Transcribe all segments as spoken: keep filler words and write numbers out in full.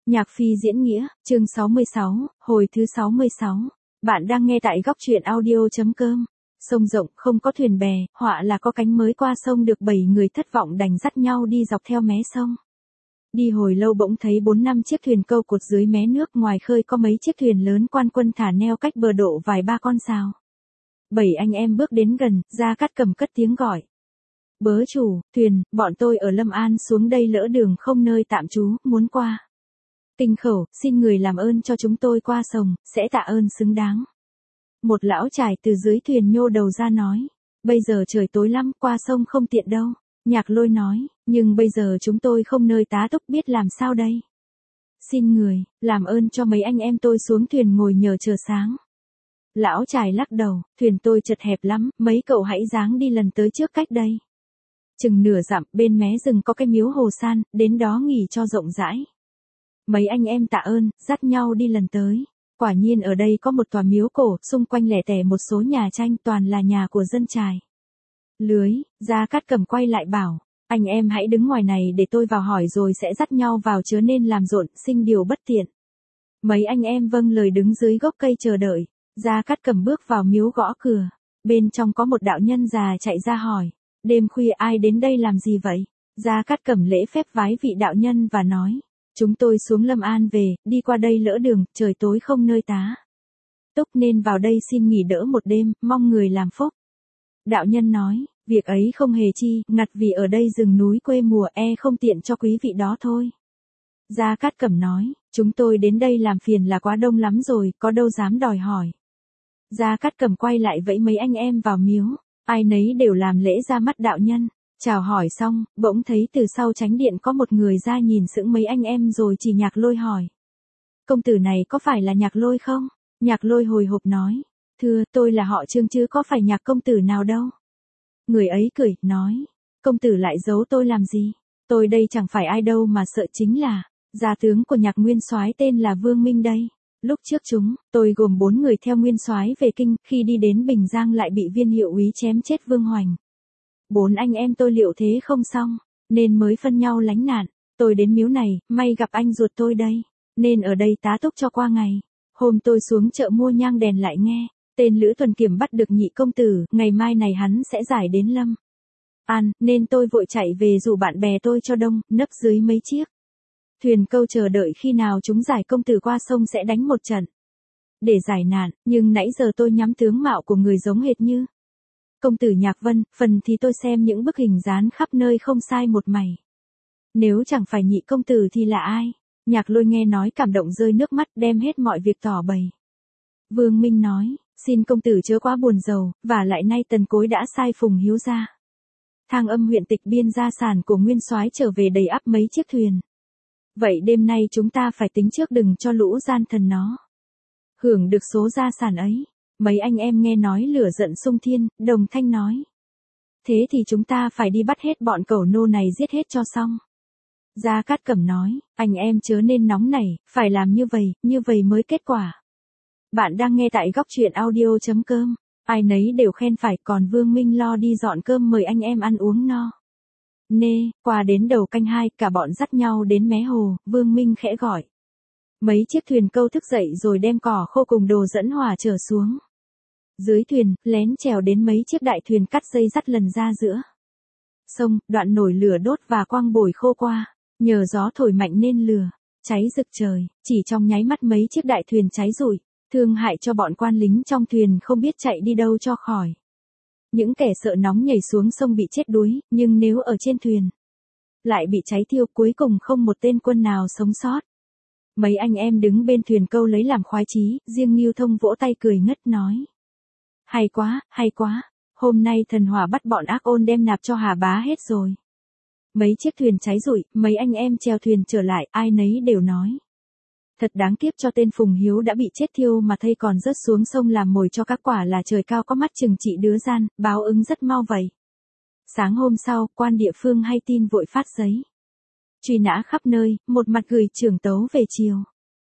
Nhạc phi diễn nghĩa, chương sáu mươi sáu, hồi thứ sáu mươi sáu. Bạn đang nghe tại góc truyện audio chấm com. Sông rộng, không có thuyền bè, họa là có cánh mới qua sông được bảy người thất vọng đành dắt nhau đi dọc theo mé sông. Đi hồi lâu bỗng thấy bốn năm chiếc thuyền câu cột dưới mé nước, ngoài khơi có mấy chiếc thuyền lớn quan quân thả neo cách bờ độ vài ba con sào. Bảy anh em bước đến gần, Gia Cát Cầm cất tiếng gọi. Bớ chủ, thuyền, bọn tôi ở Lâm An xuống đây lỡ đường không nơi tạm trú, muốn qua Kinh Khẩu, xin người làm ơn cho chúng tôi qua sông, sẽ tạ ơn xứng đáng. Một lão trải từ dưới thuyền nhô đầu ra nói, bây giờ trời tối lắm, qua sông không tiện đâu. Nhạc Lôi nói, nhưng bây giờ chúng tôi không nơi tá túc, biết làm sao đây. Xin người, làm ơn cho mấy anh em tôi xuống thuyền ngồi nhờ chờ sáng. Lão trải lắc đầu, thuyền tôi chật hẹp lắm, mấy cậu hãy dáng đi lần tới trước cách đây. Chừng nửa dặm, bên mé rừng có cái miếu Hồ San, đến đó nghỉ cho rộng rãi. Mấy anh em tạ ơn, dắt nhau đi lần tới. Quả nhiên ở đây có một tòa miếu cổ, xung quanh lẻ tẻ một số nhà tranh, toàn là nhà của dân chài. Lưới, Gia Cát Cầm quay lại bảo, anh em hãy đứng ngoài này để tôi vào hỏi rồi sẽ dắt nhau vào, chớ nên làm rộn, sinh điều bất tiện. Mấy anh em vâng lời đứng dưới gốc cây chờ đợi. Gia Cát Cầm bước vào miếu gõ cửa. Bên trong có một đạo nhân già chạy ra hỏi, đêm khuya ai đến đây làm gì vậy? Gia Cát Cầm lễ phép vái vị đạo nhân và nói, chúng tôi xuống Lâm An về, đi qua đây lỡ đường, trời tối không nơi tá túc nên vào đây xin nghỉ đỡ một đêm, mong người làm phúc. Đạo nhân nói, việc ấy không hề chi, ngặt vì ở đây rừng núi quê mùa, e không tiện cho quý vị đó thôi. Gia Cát Cầm nói, chúng tôi đến đây làm phiền là quá đông lắm rồi, có đâu dám đòi hỏi. Gia Cát Cầm quay lại vẫy mấy anh em vào miếu, ai nấy đều làm lễ ra mắt đạo nhân. Chào hỏi xong, bỗng thấy từ sau chánh điện có một người ra nhìn sững mấy anh em rồi chỉ Nhạc Lôi hỏi. Công tử này có phải là Nhạc Lôi không? Nhạc Lôi hồi hộp nói, thưa, tôi là họ Trương chứ có phải Nhạc công tử nào đâu. Người ấy cười, nói, công tử lại giấu tôi làm gì? Tôi đây chẳng phải ai đâu mà sợ, chính là gia tướng của Nhạc nguyên soái tên là Vương Minh đây. Lúc trước chúng, tôi gồm bốn người theo nguyên soái về kinh, khi đi đến Bình Giang lại bị viên hiệu úy chém chết Vương Hoành. Bốn anh em tôi liệu thế không xong, nên mới phân nhau lánh nạn. Tôi đến miếu này, may gặp anh ruột tôi đây, nên ở đây tá túc cho qua ngày. Hôm tôi xuống chợ mua nhang đèn lại nghe, tên Lữ Tuần Kiểm bắt được nhị công tử, ngày mai này hắn sẽ giải đến Lâm An, nên tôi vội chạy về rủ bạn bè tôi cho đông, nấp dưới mấy chiếc thuyền câu chờ đợi khi nào chúng giải công tử qua sông sẽ đánh một trận để giải nạn, nhưng nãy giờ tôi nhắm tướng mạo của người giống hệt như công tử Nhạc Vân, phần thì tôi xem những bức hình dán khắp nơi không sai một mảy. Nếu chẳng phải nhị công tử thì là ai? Nhạc Lôi nghe nói cảm động rơi nước mắt, đem hết mọi việc tỏ bày. Vương Minh nói, xin công tử chớ quá buồn rầu, và lại nay Tần Cối đã sai Phùng Hiếu ra Thang Âm huyện tịch biên gia sản của nguyên soái trở về đầy ắp mấy chiếc thuyền. Vậy đêm nay chúng ta phải tính trước đừng cho lũ gian thần nó hưởng được số gia sản ấy. Mấy anh em nghe nói lửa giận sung thiên, đồng thanh nói. Thế thì chúng ta phải đi bắt hết bọn cẩu nô này, giết hết cho xong. Gia Cát Cầm nói, anh em chớ nên nóng nảy, phải làm như vậy, như vậy mới kết quả. Bạn đang nghe tại góc truyện audio chấm com, ai nấy đều khen phải, còn Vương Minh lo đi dọn cơm mời anh em ăn uống no nê. Qua đến đầu canh hai, cả bọn dắt nhau đến mé hồ, Vương Minh khẽ gọi. Mấy chiếc thuyền câu thức dậy rồi đem cỏ khô cùng đồ dẫn hỏa trở xuống. Dưới thuyền, lén trèo đến mấy chiếc đại thuyền cắt dây dắt lần ra giữa sông, đoạn nổi lửa đốt và quăng bồi khô qua, nhờ gió thổi mạnh nên lửa cháy rực trời, chỉ trong nháy mắt mấy chiếc đại thuyền cháy rụi, thương hại cho bọn quan lính trong thuyền không biết chạy đi đâu cho khỏi. Những kẻ sợ nóng nhảy xuống sông bị chết đuối, nhưng nếu ở trên thuyền lại bị cháy thiêu, cuối cùng không một tên quân nào sống sót. Mấy anh em đứng bên thuyền câu lấy làm khoái chí, riêng Ngưu Thông vỗ tay cười ngất nói. Hay quá, hay quá, hôm nay thần hỏa bắt bọn ác ôn đem nạp cho Hà Bá hết rồi. Mấy chiếc thuyền cháy rụi, mấy anh em chèo thuyền trở lại, ai nấy đều nói. Thật đáng tiếc cho tên Phùng Hiếu đã bị chết thiêu mà thây còn rớt xuống sông làm mồi cho các, quả là trời cao có mắt trừng trị đứa gian, báo ứng rất mau vậy. Sáng hôm sau, quan địa phương hay tin vội phát giấy truy nã khắp nơi, một mặt gửi trưởng tấu về chiều.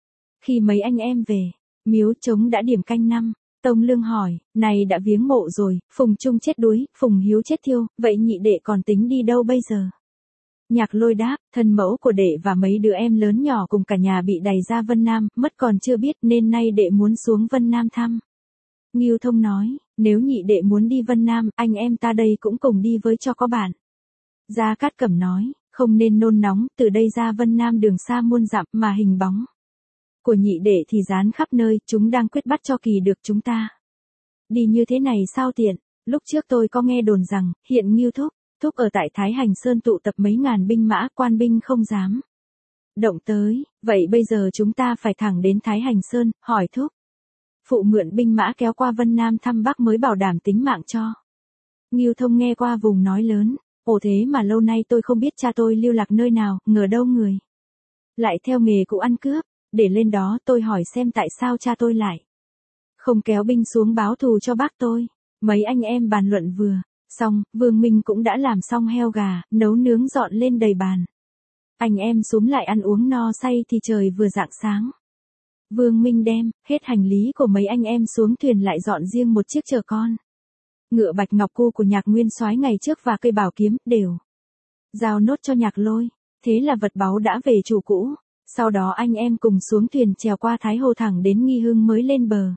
Khi mấy anh em về, miếu trống đã điểm canh năm. Tông Lương hỏi, này đã viếng mộ rồi, Phùng Trung chết đuối, Phùng Hiếu chết thiêu, vậy nhị đệ còn tính đi đâu bây giờ? Nhạc Lôi đáp, thân mẫu của đệ và mấy đứa em lớn nhỏ cùng cả nhà bị đày ra Vân Nam, mất còn chưa biết nên nay đệ muốn xuống Vân Nam thăm. Ngưu Thông nói, nếu nhị đệ muốn đi Vân Nam, anh em ta đây cũng cùng đi với cho có bạn. Gia Cát Cẩm nói, không nên nôn nóng, từ đây ra Vân Nam đường xa muôn dặm mà hình bóng của nhị đệ thì dán khắp nơi, chúng đang quyết bắt cho kỳ được chúng ta. Đi như thế này sao tiện, lúc trước tôi có nghe đồn rằng, hiện Ngưu Thúc, Thúc ở tại Thái Hành Sơn tụ tập mấy ngàn binh mã, quan binh không dám động tới, vậy bây giờ chúng ta phải thẳng đến Thái Hành Sơn, hỏi Thúc. Phụ mượn binh mã kéo qua Vân Nam thăm Bắc mới bảo đảm tính mạng cho. Ngưu Thông nghe qua vùng nói lớn, ồ thế mà lâu nay tôi không biết cha tôi lưu lạc nơi nào, ngờ đâu người lại theo nghề cũ ăn cướp, để lên đó tôi hỏi xem tại sao cha tôi lại không kéo binh xuống báo thù cho bác tôi. Mấy anh em bàn luận vừa xong, Vương Minh cũng đã làm xong heo gà, nấu nướng dọn lên đầy bàn. Anh em xúm lại ăn uống no say thì trời vừa rạng sáng. Vương Minh đem hết hành lý của mấy anh em xuống thuyền lại dọn riêng một chiếc chở con. Ngựa bạch ngọc cu của Nhạc Nguyên Soái ngày trước và cây bảo kiếm đều giao nốt cho Nhạc Lôi, thế là vật báu đã về chủ cũ. Sau đó anh em cùng xuống thuyền trèo qua Thái Hồ thẳng đến Nghi Hưng mới lên bờ.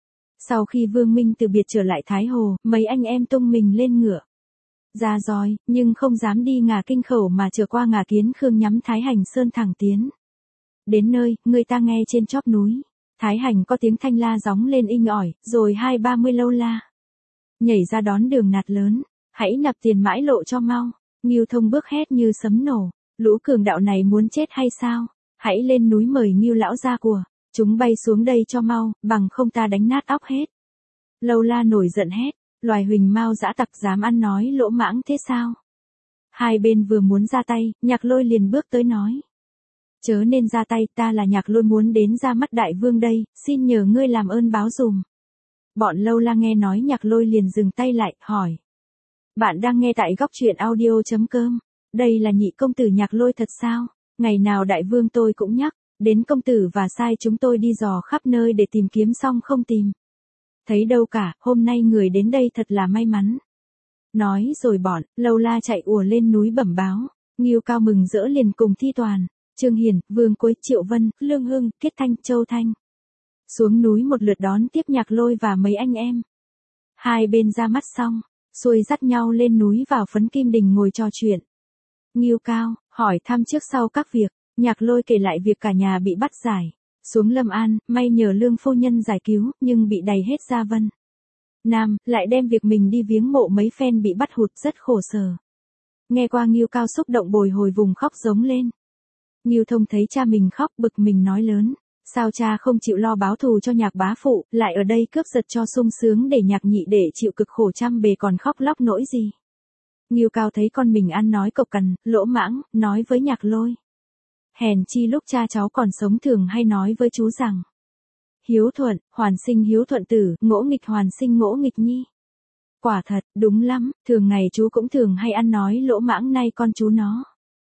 Sau khi Vương Minh từ biệt trở lại Thái Hồ, mấy anh em tung mình lên ngựa ra roi, nhưng không dám đi Ngà Kinh Khẩu mà trở qua Ngà Kiến Khương nhắm Thái Hành Sơn thẳng tiến. Đến nơi, người ta nghe trên chóp núi Thái Hành có tiếng thanh la gióng lên inh ỏi, rồi hai ba mươi lâu la nhảy ra đón đường nạt lớn, hãy nạp tiền mãi lộ cho mau. Ngưu Thông bước hét như sấm nổ, lũ cường đạo này muốn chết hay sao? Hãy lên núi mời Ngưu lão ra của chúng bay xuống đây cho mau, bằng không ta đánh nát óc hết. Lâu la nổi giận hét, loài huỳnh mao dã tặc dám ăn nói lỗ mãng thế sao? Hai bên vừa muốn ra tay, Nhạc Lôi liền bước tới nói, chớ nên ra tay, ta là Nhạc Lôi muốn đến ra mắt đại vương đây, xin nhờ ngươi làm ơn báo dùm. Bọn lâu la nghe nói Nhạc Lôi liền dừng tay lại, hỏi. Bạn đang nghe tại góc truyện audio.com, đây là nhị công tử Nhạc Lôi thật sao? Ngày nào đại vương tôi cũng nhắc đến công tử và sai chúng tôi đi dò khắp nơi để tìm kiếm xong không tìm thấy đâu cả, hôm nay người đến đây thật là may mắn. Nói rồi bọn lâu la chạy ùa lên núi bẩm báo. Ngưu Cao mừng rỡ liền cùng Thi Toàn, Trương Hiền, Vương Quế, Triệu Vân, Lương Hưng, Kết Thanh, Châu Thanh xuống núi một lượt đón tiếp Nhạc Lôi và mấy anh em. Hai bên ra mắt xong, xuôi dắt nhau lên núi vào Phấn Kim Đình ngồi trò chuyện. Ngưu Cao hỏi thăm trước sau các việc, Nhạc Lôi kể lại việc cả nhà bị bắt giải xuống Lâm An, may nhờ Lương phu nhân giải cứu, nhưng bị đày hết ra Vân Nam, lại đem việc mình đi viếng mộ mấy phen bị bắt hụt rất khổ sở. Nghe qua Ngưu Cao xúc động bồi hồi vùng khóc giống lên. Ngưu Thông thấy cha mình khóc bực mình nói lớn, sao cha không chịu lo báo thù cho Nhạc bá phụ, lại ở đây cướp giật cho sung sướng để Nhạc nhị để chịu cực khổ trăm bề còn khóc lóc nỗi gì. Ngưu Cao thấy con mình ăn nói cộc cằn, lỗ mãng, nói với Nhạc Lôi. Hèn chi lúc cha cháu còn sống thường hay nói với chú rằng, hiếu thuận, hoàn sinh hiếu thuận tử, ngỗ nghịch hoàn sinh ngỗ nghịch nhi. Quả thật, đúng lắm, thường ngày chú cũng thường hay ăn nói lỗ mãng, nay con chú nó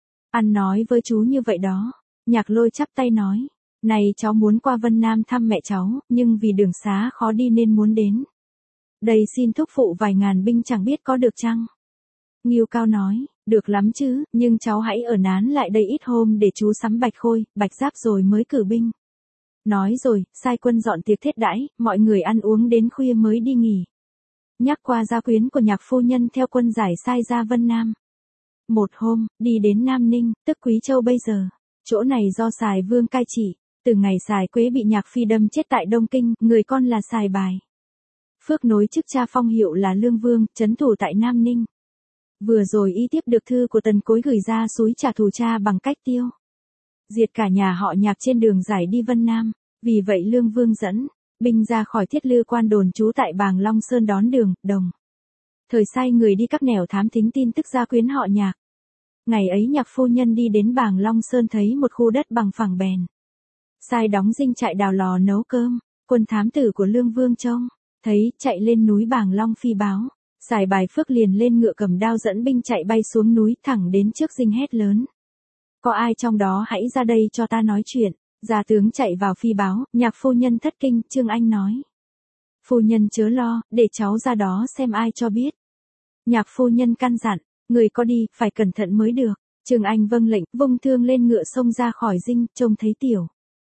ăn nói với chú như vậy đó. Nhạc Lôi chắp tay nói, này cháu muốn qua Vân Nam thăm mẹ cháu, nhưng vì đường xá khó đi nên muốn đến đây xin thúc phụ vài ngàn binh chẳng biết có được chăng? Ngưu Cao nói, được lắm chứ, nhưng cháu hãy ở nán lại đây ít hôm để chú sắm bạch khôi, bạch giáp rồi mới cử binh. Nói rồi, sai quân dọn tiệc thiết đãi, mọi người ăn uống đến khuya mới đi nghỉ. Nhắc qua gia quyến của Nhạc phu nhân theo quân giải sai ra Vân Nam. Một hôm, đi đến Nam Ninh, tức Quý Châu bây giờ. Chỗ này do Sài Vương cai trị, từ ngày Sài Quế bị Nhạc Phi đâm chết tại Đông Kinh, người con là Sài Bài Phước nối chức cha phong hiệu là Lương Vương, trấn thủ tại Nam Ninh. Vừa rồi y tiếp được thư của Tần Cối gửi ra xúi trả thù cha bằng cách tiêu diệt cả nhà họ Nhạc trên đường giải đi Vân Nam. Vì vậy Lương Vương dẫn binh ra khỏi Thiết Lư quan đồn trú tại Bàng Long Sơn đón đường, đồng thời sai người đi các nẻo thám thính tin tức gia quyến họ Nhạc. Ngày ấy Nhạc phu nhân đi đến Bàng Long Sơn thấy một khu đất bằng phẳng bèn sai đóng dinh trại đào lò nấu cơm. Quân thám tử của Lương Vương trông thấy, chạy lên núi Bàng Long phi báo. Sài Bài Phước liền lên ngựa cầm đao dẫn binh chạy bay xuống núi thẳng đến trước dinh hét lớn. Có ai trong đó hãy ra đây cho ta nói chuyện. Gia tướng chạy vào phi báo, Nhạc phu nhân thất kinh, Trương Anh nói. Phu nhân chớ lo, để cháu ra đó xem ai cho biết. Nhạc phu nhân căn dặn, người có đi, phải cẩn thận mới được. Trương Anh vâng lệnh, vung thương lên ngựa xông ra khỏi dinh, trông thấy tiểu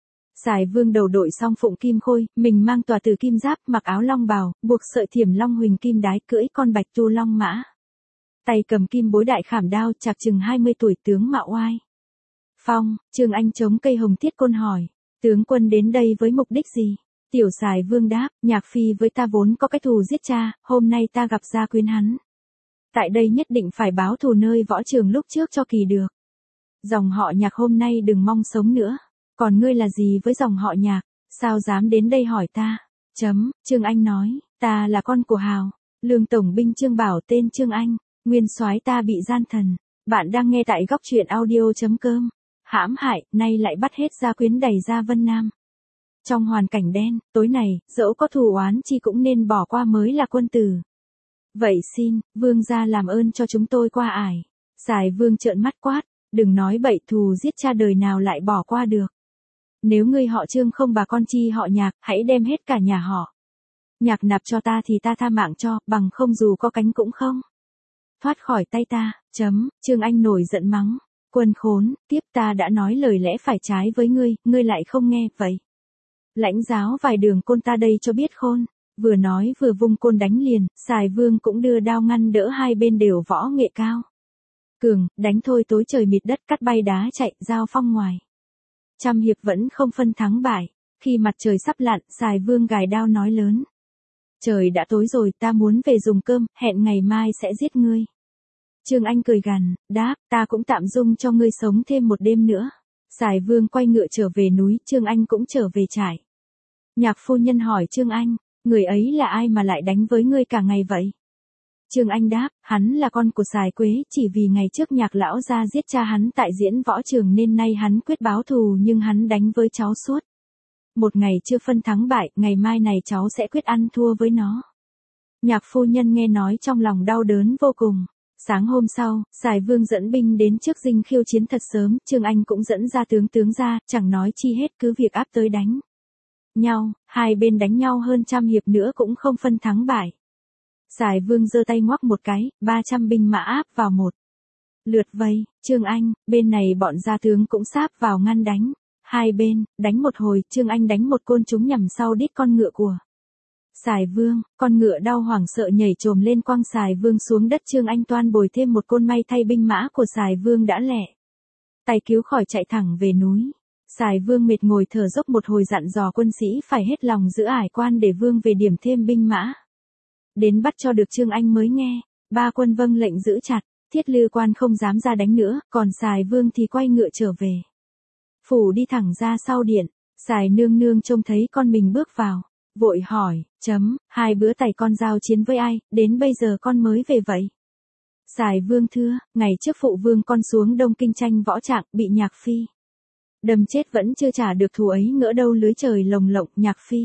Sài Vương đầu đội song phụng kim khôi, mình mang tòa tử kim giáp, mặc áo long bào, buộc sợi thiểm long huỳnh kim đái, cưỡi con bạch tu long mã. Tay cầm kim bối đại khảm đao, chạc chừng hai mươi tuổi, tướng mạo oai phong. Trương Anh chống cây hồng thiết côn hỏi, tướng quân đến đây với mục đích gì? Tiểu Sài Vương đáp, Nhạc Phi với ta vốn có cái thù giết cha, hôm nay ta gặp gia quyến hắn. Tại đây nhất định phải báo thù nơi võ trường lúc trước cho kỳ được. Dòng họ Nhạc hôm nay đừng mong sống nữa. Còn ngươi là gì với dòng họ Nhạc, sao dám đến đây hỏi ta? Chấm, Trương Anh nói, ta là con của Hào, Lương Tổng binh Trương Bảo, tên Trương Anh, nguyên soái ta bị gian thần. Bạn đang nghe tại góc truyện audio.com. Hãm hại, nay lại bắt hết gia quyến đẩy ra Vân Nam. Trong hoàn cảnh đen, tối này, dẫu có thù oán chi cũng nên bỏ qua mới là quân tử. Vậy xin, vương gia làm ơn cho chúng tôi qua ải. Sài Vương trợn mắt quát, đừng nói bậy, thù giết cha đời nào lại bỏ qua được. Nếu ngươi họ Trương không bà con chi họ Nhạc, hãy đem hết cả nhà họ Nhạc nạp cho ta thì ta tha mạng cho, bằng không dù có cánh cũng không thoát khỏi tay ta. Chấm, Trương Anh nổi giận mắng, quân khốn, tiếp ta đã nói lời lẽ phải trái với ngươi, ngươi lại không nghe, vậy lãnh giáo vài đường côn ta đây cho biết khôn. Vừa nói vừa vung côn đánh liền, Sài Vương cũng đưa đao ngăn đỡ, hai bên đều võ nghệ cao cường, đánh thôi tối trời mịt đất, cắt bay đá chạy, giao phong ngoài trăm hiệp vẫn không phân thắng bại. Khi mặt trời sắp lặn, Sài Vương gài đao nói lớn, trời đã tối rồi, ta muốn về dùng cơm, hẹn ngày mai sẽ giết ngươi. Trương Anh cười gằn, đáp, ta cũng tạm dung cho ngươi sống thêm một đêm nữa. Sài Vương quay ngựa trở về núi, Trương Anh cũng trở về trại. Nhạc phu nhân hỏi Trương Anh, người ấy là ai mà lại đánh với ngươi cả ngày vậy? Trương Anh đáp, hắn là con của Sài Quế, chỉ vì ngày trước Nhạc lão gia giết cha hắn tại diễn võ trường nên nay hắn quyết báo thù, nhưng hắn đánh với cháu suốt một ngày chưa phân thắng bại, ngày mai này cháu sẽ quyết ăn thua với nó. Nhạc phu nhân nghe nói trong lòng đau đớn vô cùng. Sáng hôm sau, Sài Vương dẫn binh đến trước dinh khiêu chiến thật sớm, Trương Anh cũng dẫn ra tướng tướng ra, chẳng nói chi hết, cứ việc áp tới đánh nhau, hai bên đánh nhau hơn trăm hiệp nữa cũng không phân thắng bại. Sài Vương giơ tay ngoắc một cái, ba trăm binh mã áp vào một lượt vây. Trương Anh, bên này bọn gia tướng cũng sáp vào ngăn đánh. Hai bên, đánh một hồi, Trương Anh đánh một côn trúng nhằm sau đít con ngựa của Sài Vương, con ngựa đau hoảng sợ nhảy trồm lên quăng Sài Vương xuống đất. Trương Anh toan bồi thêm một côn, may thay binh mã của Sài Vương đã lẹ tay cứu khỏi, chạy thẳng về núi. Sài Vương mệt ngồi thở dốc một hồi, dặn dò quân sĩ phải hết lòng giữ ải quan để Vương về điểm thêm binh mã đến bắt cho được. Trương Anh mới nghe, ba quân vâng lệnh giữ chặt, Thiết Lư quan không dám ra đánh nữa, còn Sài Vương thì quay ngựa trở về phủ, đi thẳng ra sau điện. Sài nương nương trông thấy con mình bước vào, vội hỏi, chấm, hai bữa tày con giao chiến với ai, đến bây giờ con mới về vậy? Sài Vương thưa, ngày trước phụ vương con xuống Đông Kinh tranh võ trạng, bị Nhạc Phi đâm chết, vẫn chưa trả được thù ấy, ngỡ đâu lưới trời lồng lộng. Nhạc Phi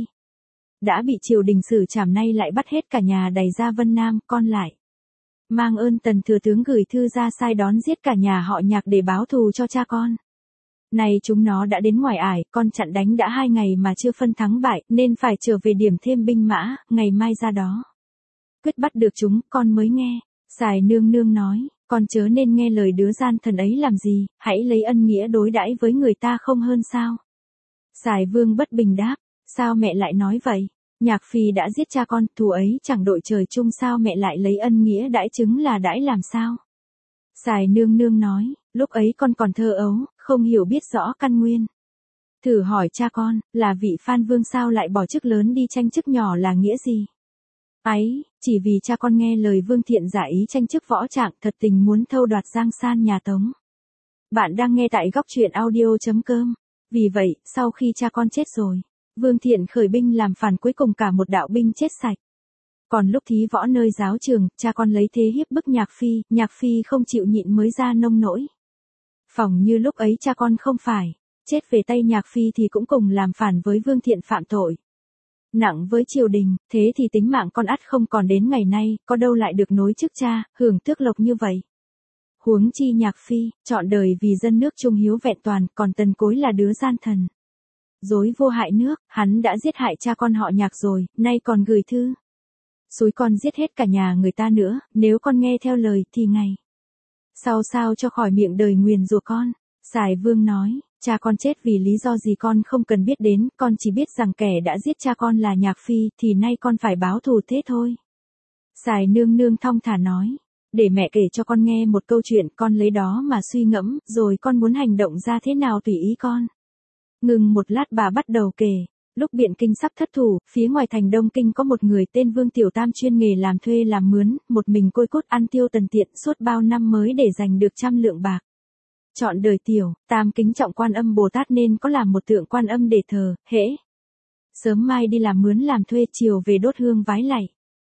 đã bị triều đình xử trảm, nay lại bắt hết cả nhà đày ra Vân Nam, con lại mang ơn Tần thừa tướng gửi thư ra sai đón giết cả nhà họ Nhạc để báo thù cho cha con. Này chúng nó đã đến ngoài ải, con chặn đánh đã hai ngày mà chưa phân thắng bại, nên phải trở về điểm thêm binh mã, ngày mai ra đó quyết bắt được chúng, con mới nghe. Sài nương nương nói, con chớ nên nghe lời đứa gian thần ấy làm gì, hãy lấy ân nghĩa đối đãi với người ta không hơn sao? Sài Vương bất bình đáp, sao mẹ lại nói vậy? Nhạc Phi đã giết cha con, thù ấy chẳng đội trời chung, sao mẹ lại lấy ân nghĩa đãi chứng là đãi làm sao? Sài nương nương nói, lúc ấy con còn thơ ấu, không hiểu biết rõ căn nguyên. Thử hỏi cha con, là vị Phan Vương sao lại bỏ chức lớn đi tranh chức nhỏ là nghĩa gì? Ấy, chỉ vì cha con nghe lời Vương Thiện giả ý tranh chức võ trạng, thật tình muốn thâu đoạt giang san nhà Tống. Bạn đang nghe tại góc truyện audio.com. Vì vậy, sau khi cha con chết rồi, Vương Thiện khởi binh làm phản, cuối cùng cả một đạo binh chết sạch. Còn lúc thí võ nơi giáo trường, cha con lấy thế hiếp bức Nhạc Phi, Nhạc Phi không chịu nhịn mới ra nông nỗi. Phỏng như lúc ấy cha con không phải chết về tay Nhạc Phi thì cũng cùng làm phản với Vương Thiện, phạm tội nặng với triều đình, thế thì tính mạng con ắt không còn đến ngày nay, có đâu lại được nối chức cha, hưởng tước lộc như vậy. Huống chi Nhạc Phi, chọn đời vì dân nước trung hiếu vẹn toàn, còn Tần Cối là đứa gian thần dối vô hại nước, hắn đã giết hại cha con họ Nhạc rồi, nay còn gửi thư xúi con giết hết cả nhà người ta nữa, nếu con nghe theo lời thì ngày Sao sao cho khỏi miệng đời nguyền rủa con. Sài Vương nói, cha con chết vì lý do gì con không cần biết đến, con chỉ biết rằng kẻ đã giết cha con là Nhạc Phi, thì nay con phải báo thù thế thôi. Sài nương nương thong thả nói, để mẹ kể cho con nghe một câu chuyện, con lấy đó mà suy ngẫm, rồi con muốn hành động ra thế nào tùy ý con. Ngừng một lát bà bắt đầu kể. Lúc Biện Kinh sắp thất thủ, phía ngoài thành Đông Kinh có một người tên Vương Tiểu Tam chuyên nghề làm thuê làm mướn, một mình côi cút ăn tiêu tần tiện suốt bao năm mới để giành được trăm lượng bạc. Chọn đời Tiểu Tam kính trọng Quan Âm Bồ Tát nên có làm một tượng Quan Âm để thờ, hễ sớm mai đi làm mướn làm thuê, chiều về đốt hương vái lạy.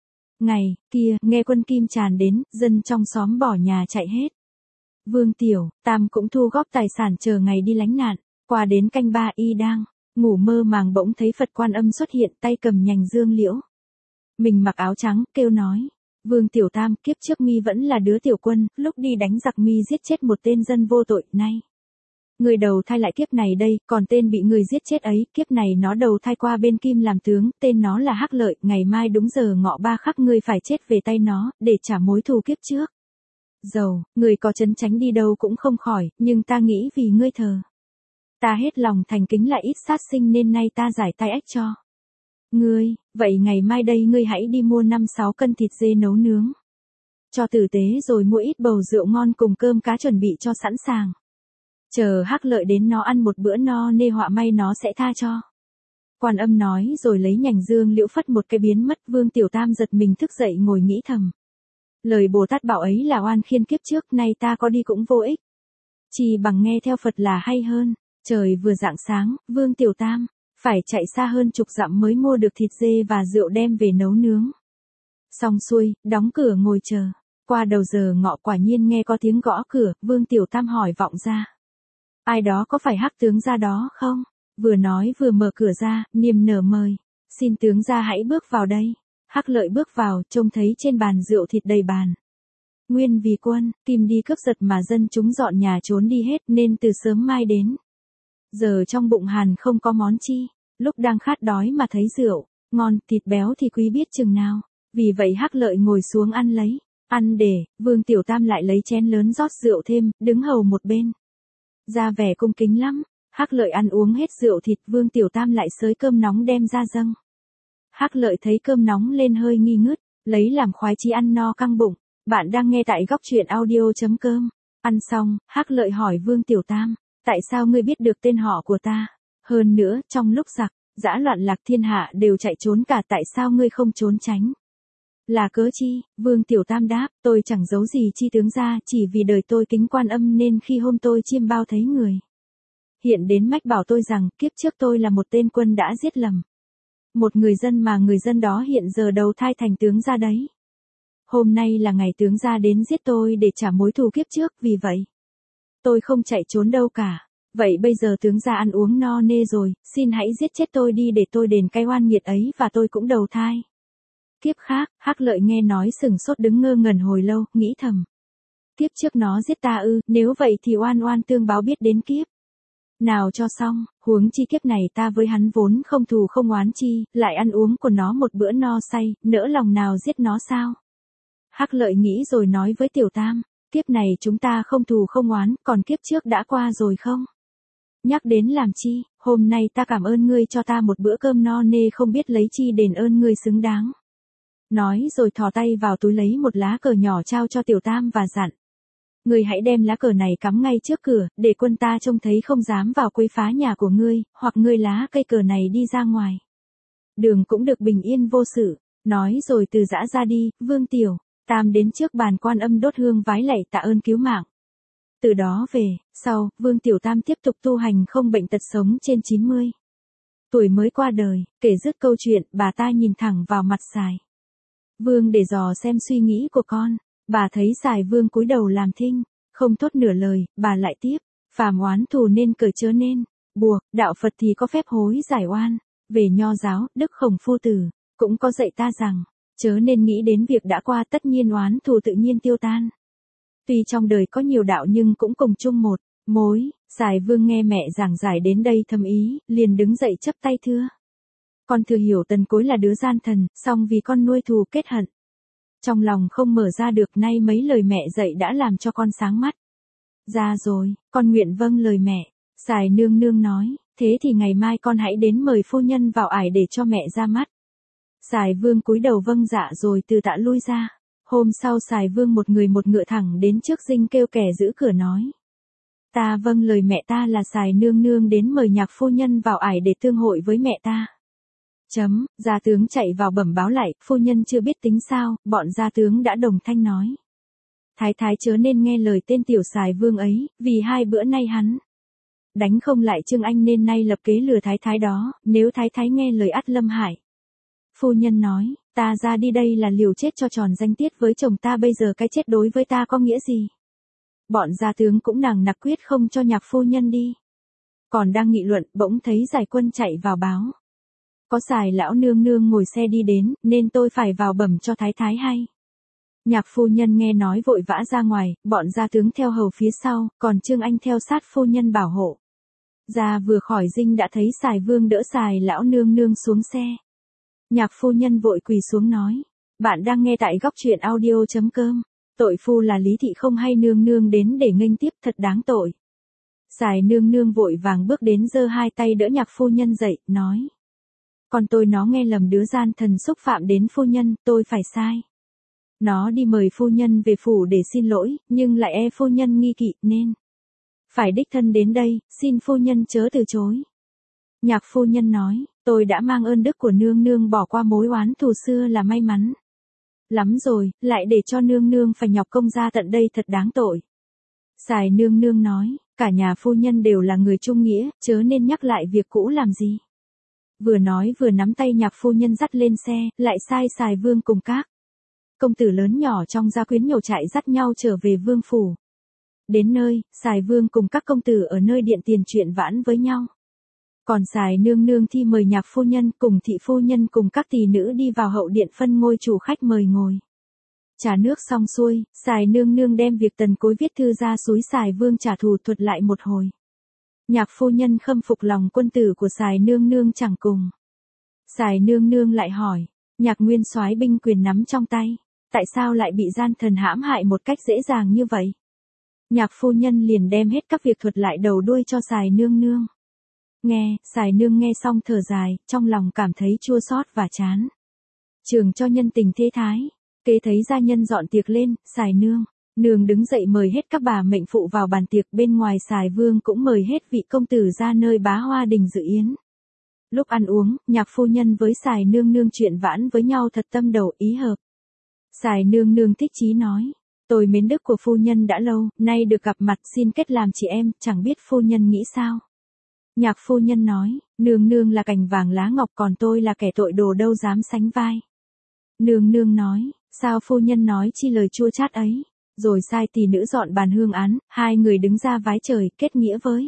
Ngày kia, nghe quân Kim tràn đến, dân trong xóm bỏ nhà chạy hết. Vương Tiểu Tam cũng thu góp tài sản chờ ngày đi lánh nạn, qua đến canh ba y đang ngủ mơ màng bỗng thấy Phật Quan Âm xuất hiện, tay cầm nhành dương liễu. Mình mặc áo trắng, kêu nói, Vương Tiểu Tam, kiếp trước mi vẫn là đứa tiểu quân, lúc đi đánh giặc mi giết chết một tên dân vô tội, nay người đầu thai lại kiếp này đây, còn tên bị người giết chết ấy, kiếp này nó đầu thai qua bên Kim làm tướng, tên nó là Hắc Lợi, ngày mai đúng giờ ngọ ba khắc ngươi phải chết về tay nó, để trả mối thù kiếp trước. Dầu, người có trấn tránh đi đâu cũng không khỏi, nhưng ta nghĩ vì ngươi thờ ta hết lòng thành kính lại ít sát sinh nên nay ta giải tay ách cho ngươi, vậy ngày mai đây ngươi hãy đi mua năm sáu cân thịt dê nấu nướng cho tử tế, rồi mua ít bầu rượu ngon cùng cơm cá chuẩn bị cho sẵn sàng. Chờ Hắc Lợi đến nó ăn một bữa no nê, họa may nó sẽ tha cho. Quan Âm nói rồi lấy nhành dương liễu phất một cái biến mất. Vương Tiểu Tam giật mình thức dậy ngồi nghĩ thầm, lời Bồ Tát bảo ấy là oan khiên kiếp trước, nay ta có đi cũng vô ích, chỉ bằng nghe theo Phật là hay hơn. Trời vừa rạng sáng, Vương Tiểu Tam phải chạy xa hơn chục dặm mới mua được thịt dê và rượu đem về nấu nướng. Xong xuôi, đóng cửa ngồi chờ. Qua đầu giờ ngọ quả nhiên nghe có tiếng gõ cửa, Vương Tiểu Tam hỏi vọng ra, ai đó có phải Hắc tướng gia đó không? Vừa nói vừa mở cửa ra, niềm nở mời, xin tướng gia hãy bước vào đây. Hắc Lợi bước vào, trông thấy trên bàn rượu thịt đầy bàn. Nguyên vì quân Kim đi cướp giật mà dân chúng dọn nhà trốn đi hết, nên từ sớm mai đến giờ trong bụng hàn không có món chi. Lúc đang khát đói mà thấy rượu ngon, thịt béo thì quý biết chừng nào. Vì vậy Hắc Lợi ngồi xuống ăn lấy. Ăn để, Vương Tiểu Tam lại lấy chén lớn rót rượu thêm, đứng hầu một bên. Ra vẻ cung kính lắm. Hắc Lợi ăn uống hết rượu thịt, Vương Tiểu Tam lại xới cơm nóng đem ra dâng. Hắc Lợi thấy cơm nóng lên hơi nghi ngứt, lấy làm khoái chí ăn no căng bụng. Bạn đang nghe tại góc truyện audio.com. Ăn xong, Hắc Lợi hỏi Vương Tiểu Tam, tại sao ngươi biết được tên họ của ta? Hơn nữa, trong lúc giặc giã loạn lạc thiên hạ đều chạy trốn cả, tại sao ngươi không trốn tránh? Là cớ chi? Vương Tiểu Tam đáp, tôi chẳng giấu gì chi tướng gia, chỉ vì đời tôi kính Quan Âm nên khi hôm tôi chiêm bao thấy người hiện đến mách bảo tôi rằng kiếp trước tôi là một tên quân đã giết lầm một người dân, mà người dân đó hiện giờ đầu thai thành tướng gia đấy. Hôm nay là ngày tướng gia đến giết tôi để trả mối thù kiếp trước, vì vậy tôi không chạy trốn đâu cả. Vậy bây giờ tướng gia ăn uống no nê rồi, xin hãy giết chết tôi đi để tôi đền cái oan nghiệt ấy và tôi cũng đầu thai kiếp khác. Hắc Lợi nghe nói sừng sốt đứng ngơ ngẩn hồi lâu, nghĩ thầm, kiếp trước nó giết ta ư? Nếu vậy thì oan oan tương báo biết đến kiếp nào cho xong. Huống chi kiếp này ta với hắn vốn không thù không oán chi, lại ăn uống của nó một bữa no say, nỡ lòng nào giết nó sao? Hắc Lợi nghĩ rồi nói với Tiểu Tam, kiếp này chúng ta không thù không oán, còn kiếp trước đã qua rồi không nhắc đến làm chi. Hôm nay ta cảm ơn ngươi cho ta một bữa cơm no nê, không biết lấy chi đền ơn ngươi xứng đáng. Nói rồi thò tay vào túi lấy một lá cờ nhỏ trao cho Tiểu Tam và dặn, ngươi hãy đem lá cờ này cắm ngay trước cửa, để quân ta trông thấy không dám vào quấy phá nhà của ngươi, hoặc ngươi lá cây cờ này đi ra ngoài đường cũng được bình yên vô sự. Nói rồi từ giã ra đi. Vương Tiểu Tam đến trước bàn Quan Âm đốt hương vái lạy tạ ơn cứu mạng. Từ đó về sau, Vương Tiểu Tam tiếp tục tu hành không bệnh tật, sống trên chín mươi tuổi mới qua đời. Kể dứt câu chuyện, bà ta nhìn thẳng vào mặt Sài Vương để dò xem suy nghĩ của con. Bà thấy Sài Vương cúi đầu làm thinh, không thốt nửa lời. Bà lại tiếp, phàm oán thù nên cởi chớ nên buộc, đạo Phật thì có phép hối giải oan. Về Nho giáo, Đức Khổng Phu Tử cũng có dạy ta rằng, chớ nên nghĩ đến việc đã qua, tất nhiên oán thù tự nhiên tiêu tan. Tuy trong đời có nhiều đạo nhưng cũng cùng chung một mối. Sài Vương nghe mẹ giảng giải đến đây thâm ý, liền đứng dậy chắp tay thưa, con thừa hiểu Tần Cối là đứa gian thần, song vì con nuôi thù kết hận, Trong lòng không mở ra được, nay mấy lời mẹ dạy đã làm cho con sáng mắt. Ra rồi, con nguyện vâng lời mẹ. Sài nương nương nói, thế thì ngày mai con hãy đến mời phu nhân vào ải để cho mẹ ra mắt. Sài Vương cúi đầu vâng dạ rồi từ tạ lui ra. Hôm sau Sài Vương một người một ngựa thẳng đến trước dinh kêu kẻ giữ cửa nói. Ta vâng lời mẹ, ta là Sài nương nương đến mời nhạc phu nhân vào ải để tương hội với mẹ ta. Chấm, gia tướng chạy vào bẩm báo lại, phu nhân chưa biết tính sao, bọn gia tướng đã đồng thanh nói. Thái thái chớ nên nghe lời tên tiểu Sài Vương ấy, vì hai bữa nay hắn đánh không lại Trương Anh nên nay lập kế lừa thái thái đó, nếu thái thái nghe lời ắt lâm hại. Phu nhân nói, ta ra đi đây là liều chết cho tròn danh tiết với chồng ta, bây giờ cái chết đối với ta có nghĩa gì? Bọn gia tướng cũng nằng nặc quyết không cho nhạc phu nhân đi. Còn đang nghị luận, bỗng thấy giải quân chạy vào báo. Có Sài lão nương nương ngồi xe đi đến, nên tôi phải vào bẩm cho thái thái hay. Nhạc phu nhân nghe nói vội vã ra ngoài, bọn gia tướng theo hầu phía sau, còn Trương Anh theo sát phu nhân bảo hộ. Ra vừa khỏi dinh đã thấy Sài Vương đỡ Sài lão nương nương xuống xe. Nhạc phu nhân vội quỳ xuống nói, bạn đang nghe tại góc truyện audio.com. Tội phu là Lý Thị không hay nương nương đến để nghênh tiếp, thật đáng tội. Sài nương nương vội vàng bước đến giơ hai tay đỡ nhạc phu nhân dậy, nói. Còn tôi nó nghe lầm, đứa gian thần xúc phạm đến phu nhân, tôi phải sai. Nó đi mời phu nhân về phủ để xin lỗi, nhưng lại e phu nhân nghi kỵ nên phải đích thân đến đây, xin phu nhân chớ từ chối. Nhạc phu nhân nói, tôi đã mang ơn đức của nương nương bỏ qua mối oán thù xưa là may mắn lắm rồi, lại để cho nương nương phải nhọc công ra tận đây, thật đáng tội. Sài nương nương nói, cả nhà phu nhân đều là người trung nghĩa, chớ nên nhắc lại việc cũ làm gì. Vừa nói vừa nắm tay nhạc phu nhân dắt lên xe, lại sai Sài Vương cùng các công tử lớn nhỏ trong gia quyến nhổ trại dắt nhau trở về vương phủ. Đến nơi, Sài Vương cùng các công tử ở nơi điện tiền chuyện vãn với nhau. Còn Sài nương nương thi mời nhạc phu nhân cùng thị phu nhân cùng các tỳ nữ đi vào hậu điện phân ngôi chủ khách mời ngồi. Trà nước xong xuôi, Sài nương nương đem việc tần cối viết thư ra xúi Sài Vương trả thù thuật lại một hồi. Nhạc phu nhân khâm phục lòng quân tử của Sài nương nương chẳng cùng. Sài nương nương lại hỏi, nhạc nguyên soái binh quyền nắm trong tay, tại sao lại bị gian thần hãm hại một cách dễ dàng như vậy? Nhạc phu nhân liền đem hết các việc thuật lại đầu đuôi cho Sài nương nương. Nghe, Sài nương nghe xong thở dài, trong lòng cảm thấy chua xót và chán. Trường cho nhân tình thế thái, kế thấy gia nhân dọn tiệc lên, Sài nương nương đứng dậy mời hết các bà mệnh phụ vào bàn tiệc, bên ngoài Sài Vương cũng mời hết vị công tử ra nơi Bá Hoa Đình dự yến. Lúc ăn uống, nhạc phu nhân với Sài nương nương chuyện vãn với nhau thật tâm đầu ý hợp. Sài nương nương thích chí nói, tôi mến đức của phu nhân đã lâu, nay được gặp mặt xin kết làm chị em, chẳng biết phu nhân nghĩ sao. Nhạc phu nhân nói, nương nương là cành vàng lá ngọc, còn tôi là kẻ tội đồ đâu dám sánh vai. Nương nương nói, sao phu nhân nói chi lời chua chát ấy, rồi sai tỳ nữ dọn bàn hương án, hai người đứng ra vái trời, kết nghĩa với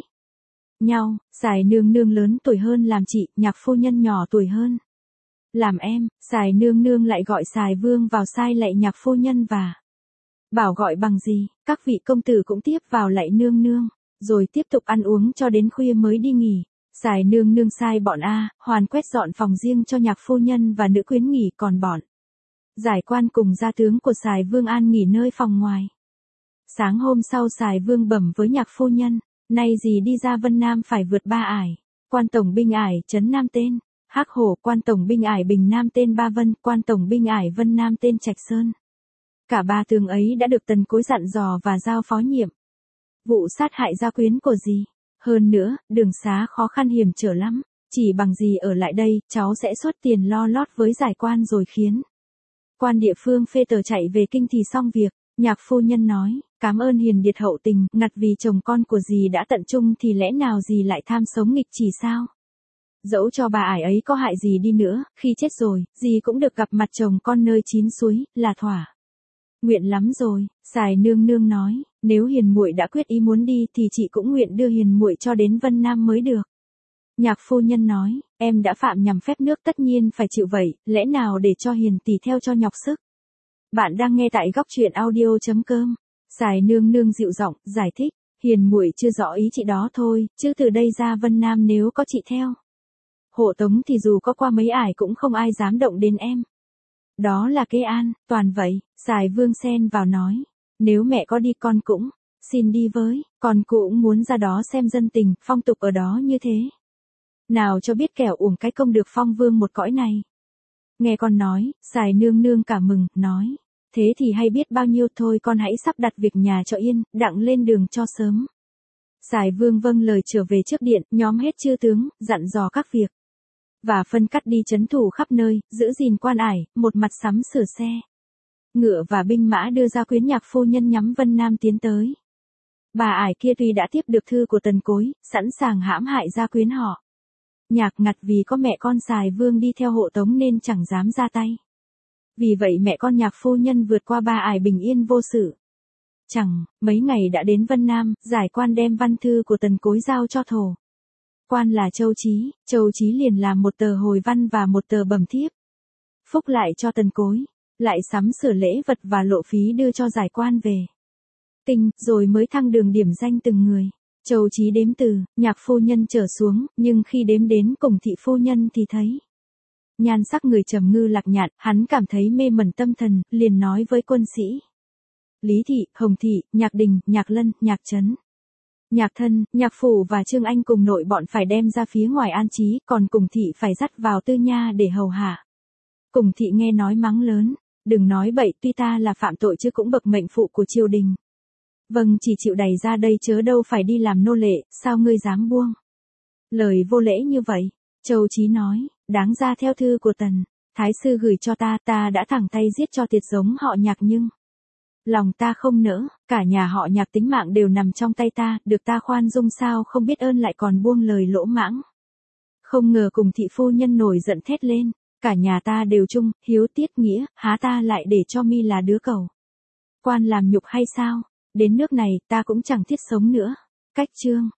nhau. Sài nương nương lớn tuổi hơn làm chị, nhạc phu nhân nhỏ tuổi hơn làm em. Sài nương nương lại gọi Sài Vương vào sai lạy nhạc phu nhân và bảo gọi bằng gì, các vị công tử cũng tiếp vào lạy nương nương, rồi tiếp tục ăn uống cho đến khuya mới đi nghỉ. Sài nương nương sai bọn A, Hoàn quét dọn phòng riêng cho nhạc phu nhân và nữ quyến nghỉ, còn bọn giải quan cùng gia tướng của Sài Vương an nghỉ nơi phòng ngoài. Sáng hôm sau Sài Vương bẩm với nhạc phu nhân, nay gì đi ra Vân Nam phải vượt ba ải, quan tổng binh ải trấn Nam tên Hắc Hổ, quan tổng binh ải Bình Nam tên Ba Vân, quan tổng binh ải Vân Nam tên Trạch Sơn. Cả ba tướng ấy đã được tần cối dặn dò và giao phó nhiệm vụ sát hại gia quyến của dì. Hơn nữa, đường xá khó khăn hiểm trở lắm, chỉ bằng gì ở lại đây, cháu sẽ xuất tiền lo lót với giải quan rồi khiến quan địa phương phê tờ chạy về kinh thì xong việc. Nhạc phu nhân nói, cảm ơn hiền điệt hậu tình, ngặt vì chồng con của dì đã tận trung thì lẽ nào dì lại tham sống nghịch chỉ sao? Dẫu cho bà ải ấy có hại gì đi nữa, khi chết rồi, dì cũng được gặp mặt chồng con nơi chín suối, là thỏa nguyện lắm rồi. Sài nương nương nói, nếu hiền muội đã quyết ý muốn đi thì chị cũng nguyện đưa hiền muội cho đến Vân Nam mới được. Nhạc phu nhân nói, em đã phạm nhằm phép nước tất nhiên phải chịu vậy, lẽ nào để cho hiền tỷ theo cho nhọc sức. Bạn đang nghe tại góc truyện audio.com. Sài nương nương dịu giọng giải thích, hiền muội chưa rõ ý chị đó thôi, chứ từ đây ra Vân Nam nếu có chị theo hộ tống thì dù có qua mấy ải cũng không ai dám động đến em. Đó là kế an, toàn vậy, Sài Vương xen vào nói. Nếu mẹ có đi con cũng, xin đi với, con cũng muốn ra đó xem dân tình, phong tục ở đó như thế. Nào cho biết kẻo uổng cái công được phong vương một cõi này. Nghe con nói, Sài nương nương cả mừng, nói. Thế thì hay biết bao nhiêu thôi, con hãy sắp đặt việc nhà cho yên, đặng lên đường cho sớm. Sài Vương vâng lời trở về trước điện, nhóm hết chư tướng, dặn dò các việc. Và phân cắt đi trấn thủ khắp nơi, giữ gìn quan ải, một mặt sắm sửa xe. Ngựa và binh mã đưa ra quyến nhạc phu nhân nhắm Vân Nam tiến tới. Bà ải kia tuy đã tiếp được thư của Tần Cối, sẵn sàng hãm hại gia quyến họ. Nhạc Ngặt vì có mẹ con Sài Vương đi theo hộ tống nên chẳng dám ra tay. Vì vậy mẹ con nhạc phu nhân vượt qua ba ải bình yên vô sự. Chẳng, mấy ngày đã đến Vân Nam, giải quan đem văn thư của Tần Cối giao cho thổ. Quan là Châu Chí, Châu Chí liền làm một tờ hồi văn và một tờ bẩm thiếp. Phúc lại cho Tần Cối, lại sắm sửa lễ vật và lộ phí đưa cho giải quan về. Kinh, rồi mới thăng đường điểm danh từng người. Châu Chí đếm từ, nhạc phu nhân trở xuống, nhưng khi đếm đến cùng thị phu nhân thì thấy. Nhan sắc người trầm ngư lạc nhạn, hắn cảm thấy mê mẩn tâm thần, liền nói với quân sĩ. Lý Thị, Hồng Thị, Nhạc Đình, Nhạc Lân, Nhạc Trấn, Nhạc Thân, Nhạc Phủ và Trương Anh cùng nội bọn phải đem ra phía ngoài an trí, còn Cùng Thị phải dắt vào tư nha để hầu hạ. Cùng Thị nghe nói mắng lớn, đừng nói bậy, tuy ta là phạm tội chứ cũng bậc mệnh phụ của triều đình. Vâng, chỉ chịu đày ra đây chớ đâu phải đi làm nô lệ, sao ngươi dám buông? Lời vô lễ như vậy, Châu Chí nói, đáng ra theo thư của Tần Thái sư gửi cho ta, ta đã thẳng tay giết cho tiệt giống họ Nhạc nhưng lòng ta không nỡ, cả nhà họ Nhạc tính mạng đều nằm trong tay ta, được ta khoan dung sao không biết ơn lại còn buông lời lỗ mãng. Không ngờ Cùng thị phu nhân nổi giận thét lên, cả nhà ta đều chung, hiếu tiết nghĩa, há ta lại để cho mi là đứa cầu. Quan làm nhục hay sao? Đến nước này, ta cũng chẳng thiết sống nữa. Cách chương